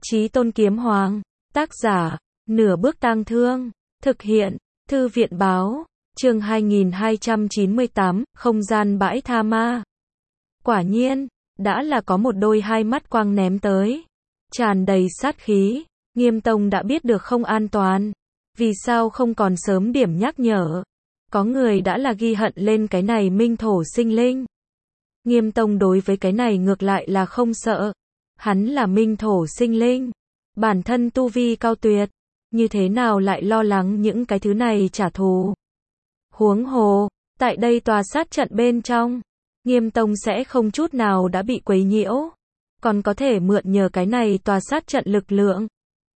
Chí Tôn Kiếm Hoàng. Tác giả, Nửa Bước Tang Thương. Thực hiện, Thư viện Báo. Chương 2298, Không gian bãi tha ma. Quả nhiên, đã là có một đôi hai mắt quang ném tới. Tràn đầy sát khí. Nghiêm Tông đã biết được không an toàn. Vì sao không còn sớm điểm nhắc nhở? Có người đã là ghi hận lên cái này minh thổ sinh linh. Nghiêm Tông đối với cái này ngược lại là không sợ. Hắn là minh thổ sinh linh. Bản thân tu vi cao tuyệt. Như thế nào lại lo lắng những cái thứ này trả thù? Huống hồ, tại đây tòa sát trận bên trong, Nghiêm Tông sẽ không chút nào đã bị quấy nhiễu. Còn có thể mượn nhờ cái này tòa sát trận lực lượng.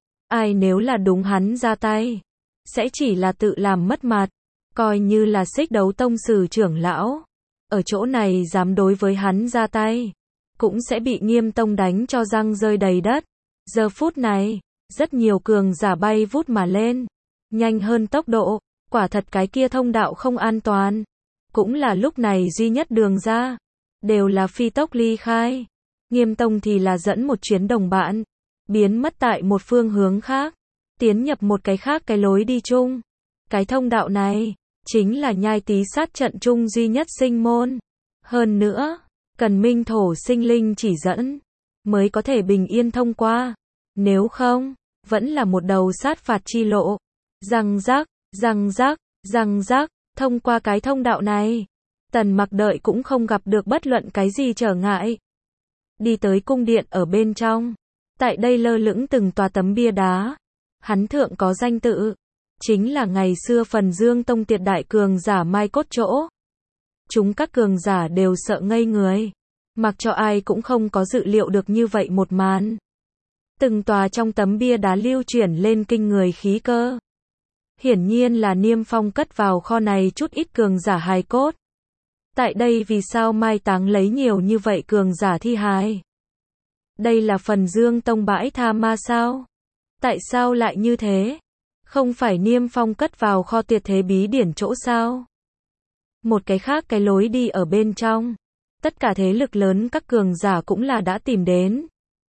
Ai nếu là đúng hắn ra tay, sẽ chỉ là tự làm mất mặt. Coi như là Xích Đấu Tông sử trưởng lão, ở chỗ này dám đối với hắn ra tay, cũng sẽ bị Nghiêm Tông đánh cho răng rơi đầy đất. Giờ phút này, rất nhiều cường giả bay vút mà lên, nhanh hơn tốc độ, quả thật cái kia thông đạo không an toàn. Cũng là lúc này duy nhất đường ra, đều là phi tốc ly khai. Nghiêm Tông thì là dẫn một chuyến đồng bạn, biến mất tại một phương hướng khác, tiến nhập một cái khác cái lối đi chung. Cái thông đạo này, chính là Nhai Tý sát trận chung duy nhất sinh môn. Hơn nữa, cần minh thổ sinh linh chỉ dẫn, mới có thể bình yên thông qua. Nếu không, vẫn là một đầu sát phạt chi lộ. Răng rắc, răng rắc, răng rắc, thông qua cái thông đạo này, Tần Mặc đợi cũng không gặp được bất luận cái gì trở ngại. Đi tới cung điện ở bên trong, tại đây lơ lửng từng tòa tấm bia đá. Hắn thượng có danh tự, chính là ngày xưa Phần Dương Tông tuyệt đại cường giả mai cốt chỗ. Chúng các cường giả đều sợ ngây người, mặc cho ai cũng không có dự liệu được như vậy một màn. Từng tòa trong tấm bia đá lưu chuyển lên kinh người khí cơ. Hiển nhiên là Niêm Phong cất vào kho này chút ít cường giả hài cốt. Tại đây vì sao mai táng lấy nhiều như vậy cường giả thi hài? Đây là Phần Dương Tông bãi tha ma sao? Tại sao lại như thế? Không phải Niêm Phong cất vào kho tuyệt thế bí điển chỗ sao? Một cái khác cái lối đi ở bên trong. Tất cả thế lực lớn các cường giả cũng là đã tìm đến.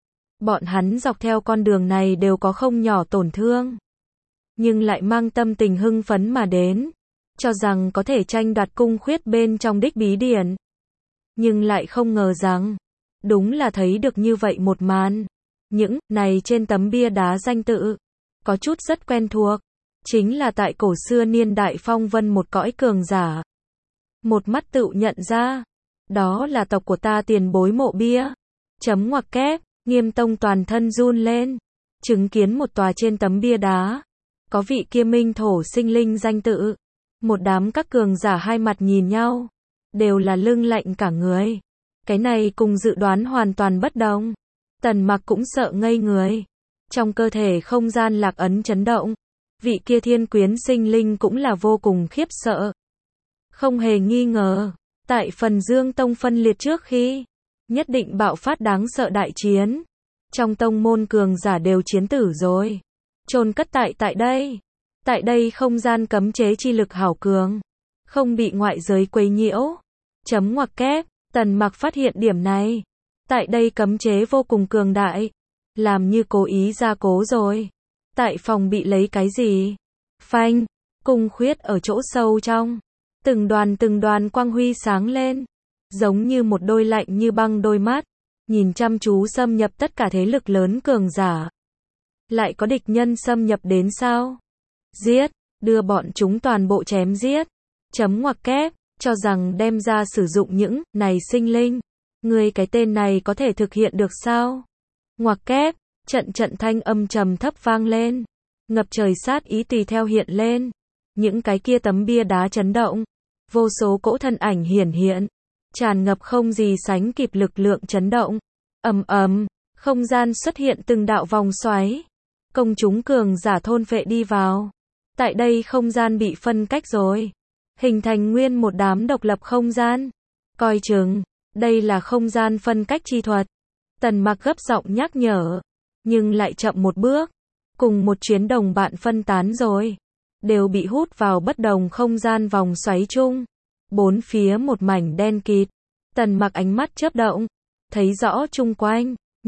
Bọn hắn dọc theo con đường này đều có không nhỏ tổn thương. Nhưng lại mang tâm tình hưng phấn mà đến. Cho rằng có thể tranh đoạt cung khuyết bên trong đích bí điển. Nhưng lại không ngờ rằng, đúng là thấy được như vậy một màn. Những này trên tấm bia đá danh tự, có chút rất quen thuộc. Chính là tại cổ xưa niên đại phong vân một cõi cường giả. Một mắt tự nhận ra, đó là tộc của ta tiền bối mộ bia. Chấm ngoặc kép, Nghiêm Tông toàn thân run lên, chứng kiến một tòa trên tấm bia đá, có vị kia minh thổ sinh linh danh tự. Một đám các cường giả hai mặt nhìn nhau, đều là lưng lạnh cả người. Cái này cùng dự đoán hoàn toàn bất đồng. Tần Mặc cũng sợ ngây người. Trong cơ thể không gian lạc ấn chấn động. Vị kia thiên quyến sinh linh cũng là vô cùng khiếp sợ. Không hề nghi ngờ, tại Phần Dương Tông phân liệt trước khi, nhất định bạo phát đáng sợ đại chiến. Trong tông môn cường giả đều chiến tử rồi. Chôn cất tại đây. Tại đây không gian cấm chế chi lực hảo cường, không bị ngoại giới quấy nhiễu. Chấm ngoặc kép, Tần Mặc phát hiện điểm này. Tại đây cấm chế vô cùng cường đại, làm như cố ý gia cố rồi. Tại phòng bị lấy cái gì? Phanh, cung khuyết ở chỗ sâu trong. Từng đoàn quang huy sáng lên, giống như một đôi lạnh như băng đôi mắt, nhìn chăm chú xâm nhập tất cả thế lực lớn cường giả. Lại có địch nhân xâm nhập đến sao? Giết, đưa bọn chúng toàn bộ chém giết. Chấm ngoặc kép, cho rằng đem ra sử dụng những này sinh linh. Người cái tên này có thể thực hiện được sao? Ngoặc kép, trận thanh âm trầm thấp vang lên. Ngập trời sát ý tùy theo hiện lên. Những cái kia tấm bia đá chấn động. Vô số cỗ thân ảnh hiển hiện. Tràn ngập không gì sánh kịp lực lượng chấn động. Ầm ầm, không gian xuất hiện từng đạo vòng xoáy. Công chúng cường giả thôn phệ đi vào. Tại đây không gian bị phân cách rồi. Hình thành nguyên một đám độc lập không gian. Coi chừng, đây là không gian phân cách chi thuật. Tần Mặc gấp giọng nhắc nhở. Nhưng lại chậm một bước. Cùng một chuyến đồng bạn phân tán rồi. Đều bị hút vào bất đồng không gian vòng xoáy chung. Bốn phía một mảnh đen kịt. Tần Mặc ánh mắt chớp động. Thấy rõ chung quanh.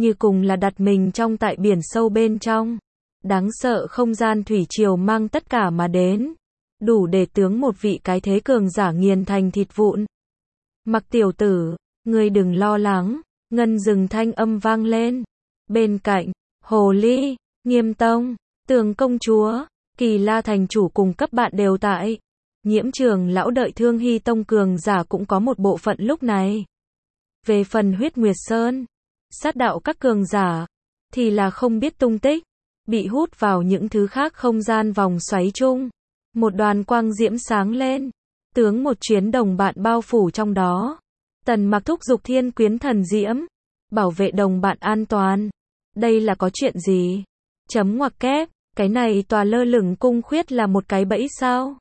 như cùng là đặt mình trong tại biển sâu bên trong. Đáng sợ không gian thủy triều mang tất cả mà đến, đủ để tướng một vị cái thế cường giả nghiền thành thịt vụn. Mặc tiểu tử, ngươi đừng lo lắng, ngân rừng thanh âm vang lên. Bên cạnh, Hồ Ly, Nghiêm Tông, Tường công chúa, Kỳ La thành chủ cùng cấp bạn đều tại. Nhiễm Trường lão đợi Thương Hy tông cường giả cũng có một bộ phận lúc này. Về phần Huyết Nguyệt Sơn, sát đạo các cường giả, thì là không biết tung tích, bị hút vào những thứ khác không gian vòng xoáy chung. Một đoàn quang diễm sáng lên, tướng một chuyến đồng bạn bao phủ trong đó. Tần Mặc thúc giục Thiên Quyến thần diễm, bảo vệ đồng bạn an toàn. Đây là có chuyện gì? Chấm ngoặc kép, cái này tòa lơ lửng cung khuyết là một cái bẫy sao?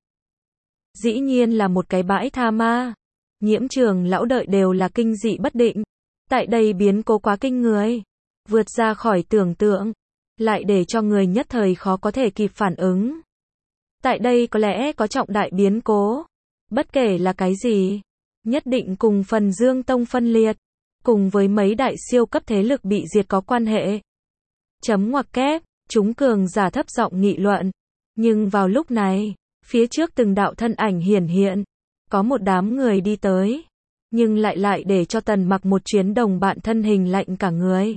Dĩ nhiên là một cái bãi tha ma. Nhiễm Trường lão đợi đều là kinh dị bất định. Tại đây biến cố quá kinh người, vượt ra khỏi tưởng tượng, lại để cho người nhất thời khó có thể kịp phản ứng. Tại đây có lẽ có trọng đại biến cố, bất kể là cái gì, nhất định cùng Phần Dương Tông phân liệt, cùng với mấy đại siêu cấp thế lực bị diệt có quan hệ. Chấm ngoặc kép, chúng cường giả thấp giọng nghị luận. Nhưng vào lúc này, phía trước từng đạo thân ảnh hiển hiện, có một đám người đi tới, nhưng lại để cho Tần Mặc một chuyến đồng bạn thân hình lạnh cả người.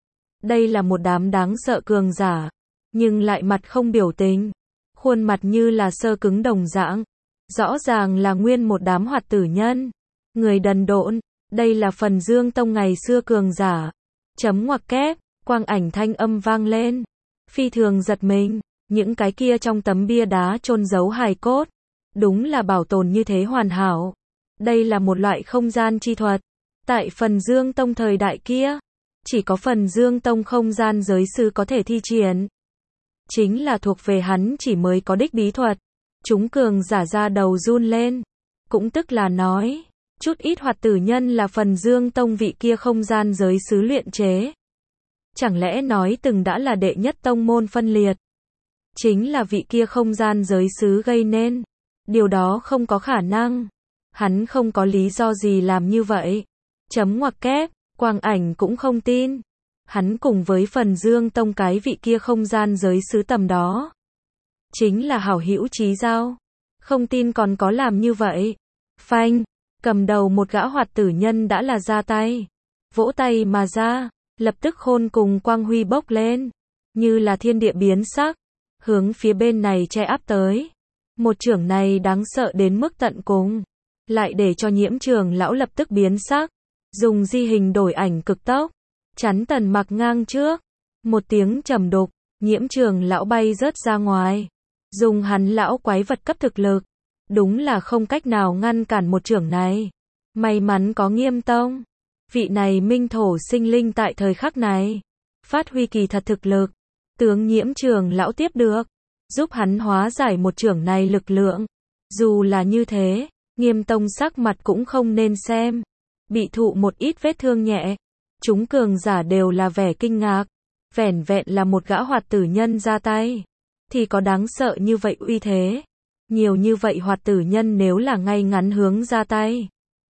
Đây là một đám đáng sợ cường giả, nhưng lại mặt không biểu tình, khuôn mặt như là sơ cứng đồng dạng. Rõ ràng là nguyên một đám hoạt tử nhân, người đần độn. Đây là Phần Dương Tông ngày xưa cường giả. Chấm ngoặc kép, quang ảnh thanh âm vang lên. Phi thường giật mình, những cái kia trong tấm bia đá chôn giấu hài cốt, đúng là bảo tồn như thế hoàn hảo. Đây là một loại không gian chi thuật. Tại Phần Dương Tông thời đại kia, chỉ có Phần Dương Tông không gian giới sư có thể thi triển. Chính là thuộc về hắn chỉ mới có đích bí thuật. Chúng cường giả ra đầu run lên. Cũng tức là nói, chút ít hoạt tử nhân là Phần Dương Tông vị kia không gian giới sứ luyện chế. Chẳng lẽ nói từng đã là đệ nhất tông môn phân liệt? Chính là vị kia không gian giới sứ gây nên. Điều đó không có khả năng. Hắn không có lý do gì làm như vậy. Chấm ngoặc kép, quang ảnh cũng không tin. Hắn cùng với Phần Dương Tông cái vị kia không gian giới sứ tầm đó. Chính là hảo hữu chí giao. Không tin còn có làm như vậy. Phanh, cầm đầu một gã hoạt tử nhân đã là ra tay. Vỗ tay mà ra, lập tức khôn cùng quang huy bốc lên. Như là thiên địa biến sắc. Hướng phía bên này che áp tới. Một chưởng này đáng sợ đến mức tận cùng. Lại để cho Nhiễm Trường lão lập tức biến sắc. Dùng di hình đổi ảnh cực tốc. Chắn Tần Mặc ngang trước. Một tiếng trầm đục, Nhiễm Trường lão bay rớt ra ngoài. Dùng hắn lão quái vật cấp thực lực. Đúng là không cách nào ngăn cản một chưởng này. May mắn có Nghiêm Tông. Vị này minh thổ sinh linh tại thời khắc này. Phát huy kỳ thật thực lực. Tướng Nhiễm Trường lão tiếp được. Giúp hắn hóa giải một chưởng này lực lượng. Dù là như thế, Nghiêm Tông sắc mặt cũng không nên xem. Bị thụ một ít vết thương nhẹ. Chúng cường giả đều là vẻ kinh ngạc. Vẻn vẹn là một gã hoạt tử nhân ra tay. Thì có đáng sợ như vậy uy thế. Nhiều như vậy hoạt tử nhân nếu là ngay ngắn hướng ra tay.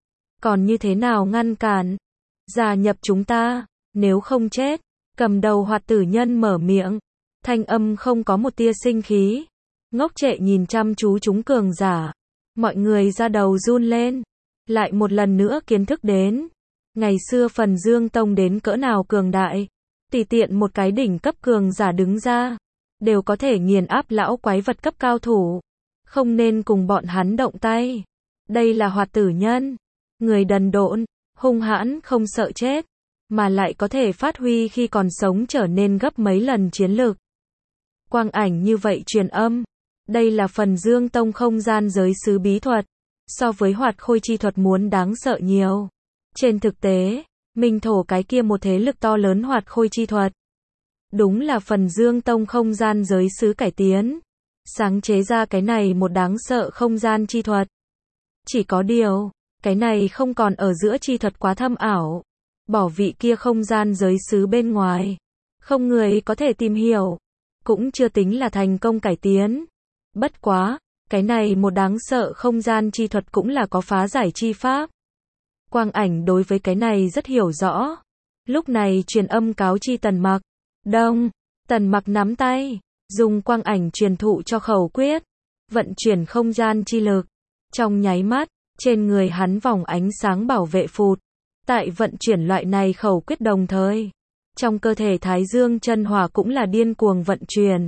Còn như thế nào ngăn cản? Gia nhập chúng ta, nếu không chết. Cầm đầu hoạt tử nhân mở miệng. Thanh âm không có một tia sinh khí. Ngốc trệ nhìn chăm chú chúng cường giả. Mọi người ra đầu run lên. Lại một lần nữa kiến thức đến. Ngày xưa Phần Dương Tông đến cỡ nào cường đại. Tùy tiện một cái đỉnh cấp cường giả đứng ra. Đều có thể nghiền áp lão quái vật cấp cao thủ. Không nên cùng bọn hắn động tay. Đây là hoạt tử nhân. Người đần độn, hung hãn không sợ chết. Mà lại có thể phát huy khi còn sống trở nên gấp mấy lần chiến lực. Quang ảnh như vậy truyền âm. Đây là Phần Dương Tông không gian giới sứ bí thuật. So với hoạt khôi chi thuật muốn đáng sợ nhiều. Trên thực tế, minh thổ cái kia một thế lực to lớn hoạt khôi chi thuật. Đúng là Phần Dương Tông không gian giới sứ cải tiến. Sáng chế ra cái này một đáng sợ không gian chi thuật. Chỉ có điều, cái này không còn ở giữa chi thuật quá thâm ảo. Bỏ vị kia không gian giới sứ bên ngoài. Không người có thể tìm hiểu. Cũng chưa tính là thành công cải tiến. Bất quá, cái này một đáng sợ không gian chi thuật cũng là có phá giải chi pháp. Quang ảnh đối với cái này rất hiểu rõ. Lúc này truyền âm cáo chi Tần Mặc. Đông, Tần Mặc nắm tay, dùng quang ảnh truyền thụ cho khẩu quyết, vận chuyển không gian chi lực. Trong nháy mắt, trên người hắn vòng ánh sáng bảo vệ phụt. Tại vận chuyển loại này khẩu quyết đồng thời, trong cơ thể Thái Dương chân hỏa cũng là điên cuồng vận chuyển.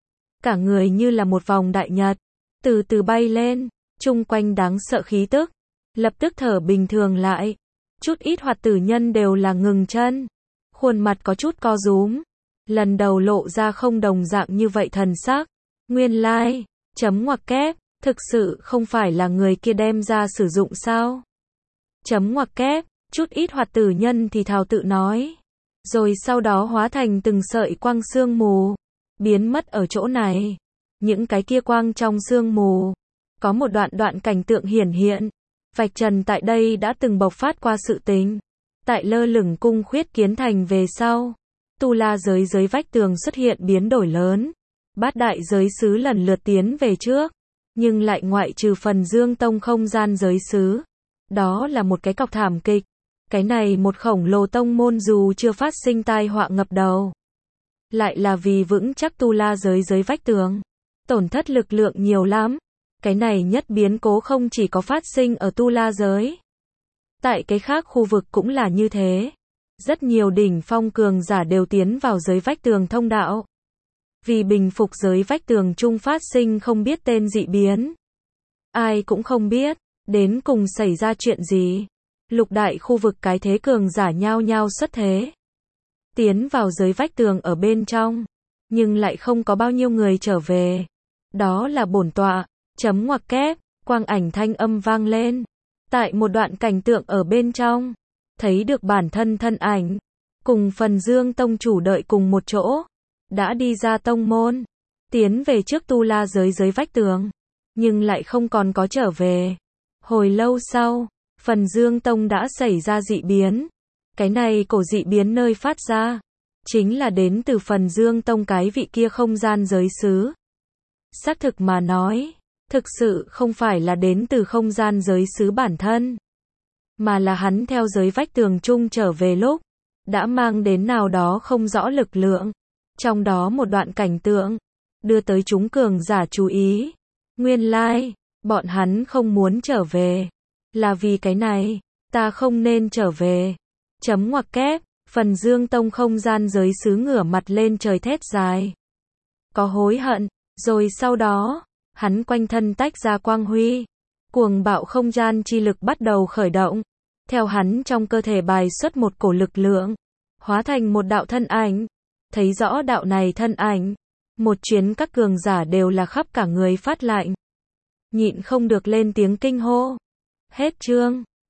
Cả người như là một vòng đại nhật, từ từ bay lên, chung quanh đáng sợ khí tức, lập tức thở bình thường lại. Chút ít hoạt tử nhân đều là ngừng chân, khuôn mặt có chút co rúm, lần đầu lộ ra không đồng dạng như vậy thần sắc. Nguyên lai, chấm ngoặc kép, thực sự không phải là người kia đem ra sử dụng sao? Chấm ngoặc kép, chút ít hoạt tử nhân thì thào tự nói. Rồi sau đó hóa thành từng sợi quang sương mù, biến mất ở chỗ này. Những cái kia quang trong sương mù, có một đoạn cảnh tượng hiển hiện. Vạch trần tại đây đã từng bộc phát qua sự tình. Tại lơ lửng cung khuyết kiến thành về sau, tu la giới dưới vách tường xuất hiện biến đổi lớn. Bát đại giới xứ lần lượt tiến về trước, nhưng lại ngoại trừ Phần Dương Tông không gian giới xứ. Đó là một cái cọc thảm kịch. Cái này một khổng lồ tông môn dù chưa phát sinh tai họa ngập đầu, lại là vì vững chắc tu la giới dưới vách tường, tổn thất lực lượng nhiều lắm. Cái này nhất biến cố không chỉ có phát sinh ở tu la giới, tại cái khác khu vực cũng là như thế. Rất nhiều đỉnh phong cường giả đều tiến vào giới vách tường thông đạo, vì bình phục giới vách tường chung phát sinh không biết tên dị biến. Ai cũng không biết, đến cùng xảy ra chuyện gì. Lục đại khu vực cái thế cường giả nhao nhao xuất thế, tiến vào giới vách tường ở bên trong, nhưng lại không có bao nhiêu người trở về. Đó là bổn tọa, chấm ngoặc kép, quang ảnh thanh âm vang lên. Tại một đoạn cảnh tượng ở bên trong, thấy được bản thân thân ảnh, cùng Phần Dương Tông chủ đợi cùng một chỗ, đã đi ra tông môn, tiến về trước tu la giới dưới vách tường, nhưng lại không còn có trở về. Hồi lâu sau, Phần Dương Tông đã xảy ra dị biến. Cái này cổ dị biến nơi phát ra, chính là đến từ Phần Dương Tông cái vị kia không gian giới xứ. Xác thực mà nói, thực sự không phải là đến từ không gian giới xứ bản thân, mà là hắn theo giới vách tường chung trở về lúc, đã mang đến nào đó không rõ lực lượng. Trong đó một đoạn cảnh tượng, đưa tới chúng cường giả chú ý. Nguyên lai, bọn hắn không muốn trở về. Là vì cái này, ta không nên trở về. Chấm ngoặc kép, Phần Dương Tông không gian giới xứ ngửa mặt lên trời thét dài. Có hối hận, rồi sau đó, hắn quanh thân tách ra quang huy. Cuồng bạo không gian chi lực bắt đầu khởi động. Theo hắn trong cơ thể bài xuất một cổ lực lượng, hóa thành một đạo thân ảnh. Thấy rõ đạo này thân ảnh, một chuyến các cường giả đều là khắp cả người phát lạnh. Nhịn không được lên tiếng kinh hô. Hết chương.